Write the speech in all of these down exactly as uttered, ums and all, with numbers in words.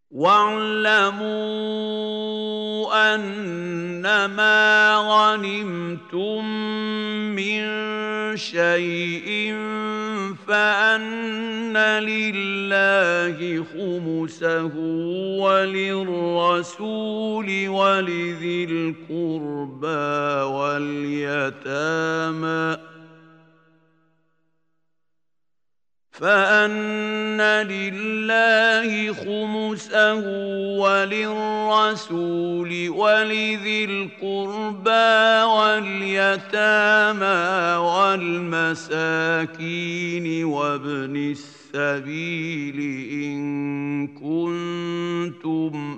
واعلموا أنما غنمتم من شيء فأن لله خمسه وللرسول ولذي القربى واليتامى فأن لله خمسه وللرسول ولذي القربى واليتامى والمساكين وابن السبيل إن كنتم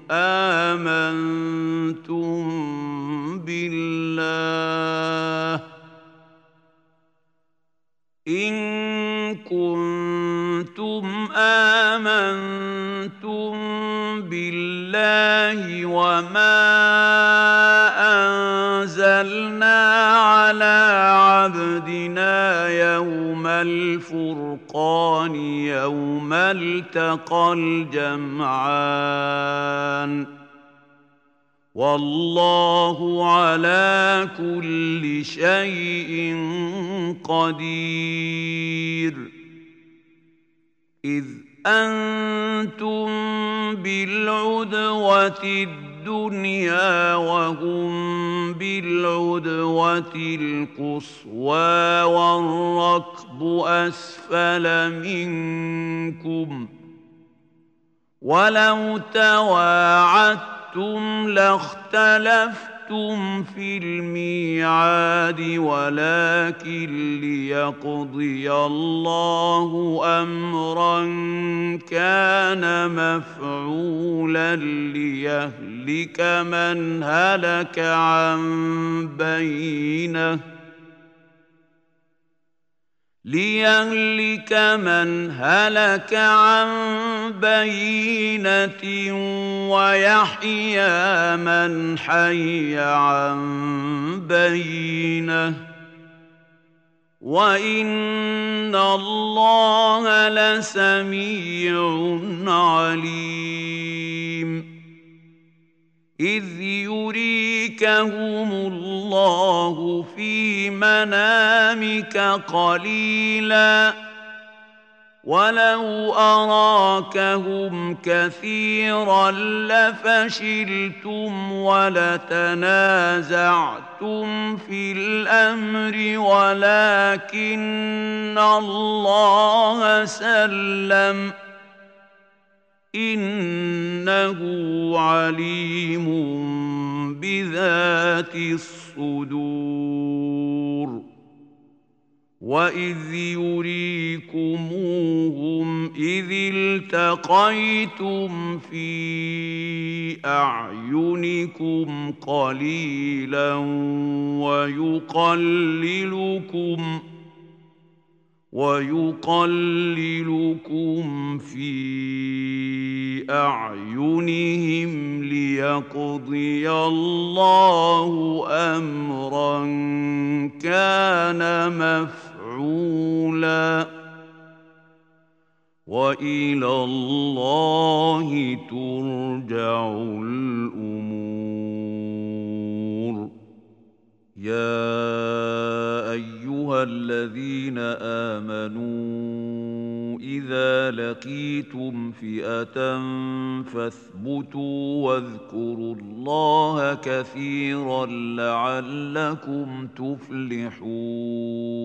آمنتم بالله إن كنتم آمنتم بالله وما أنزلنا على عبدنا يوم الفرقان يوم التقى الجمعان والله على كل شيء قدير إذ أنتم بالعدوة الدنيا وهم بالعدوة القصوى والركب أسفل منكم ولو تواعدتم لاختلفتم في الميعاد ولكن ليقضي الله أمرا كان مفعولا ليهلك من هلك عن بينه ليهلك من هلك عن بينة ويحيى من حي عن بينة وإن الله لسميع عليم إذ يريكهم الله في منامك قليلا ولو أراكهم كثيرا لفشلتم ولتنازعتم في الأمر ولكن الله سلم إنه عليم بذات الصدور وإذ يريكموهم إذ التقيتم في أعينكم قليلا ويقللكم ويقللكم في أعينهم ليقضي الله أمرا كان مفعولا وإلى الله ترجع الأمور يا أيها الذين آمنوا إذا لقيتم فئة فاثبتوا واذكروا الله كثيرا لعلكم تفلحون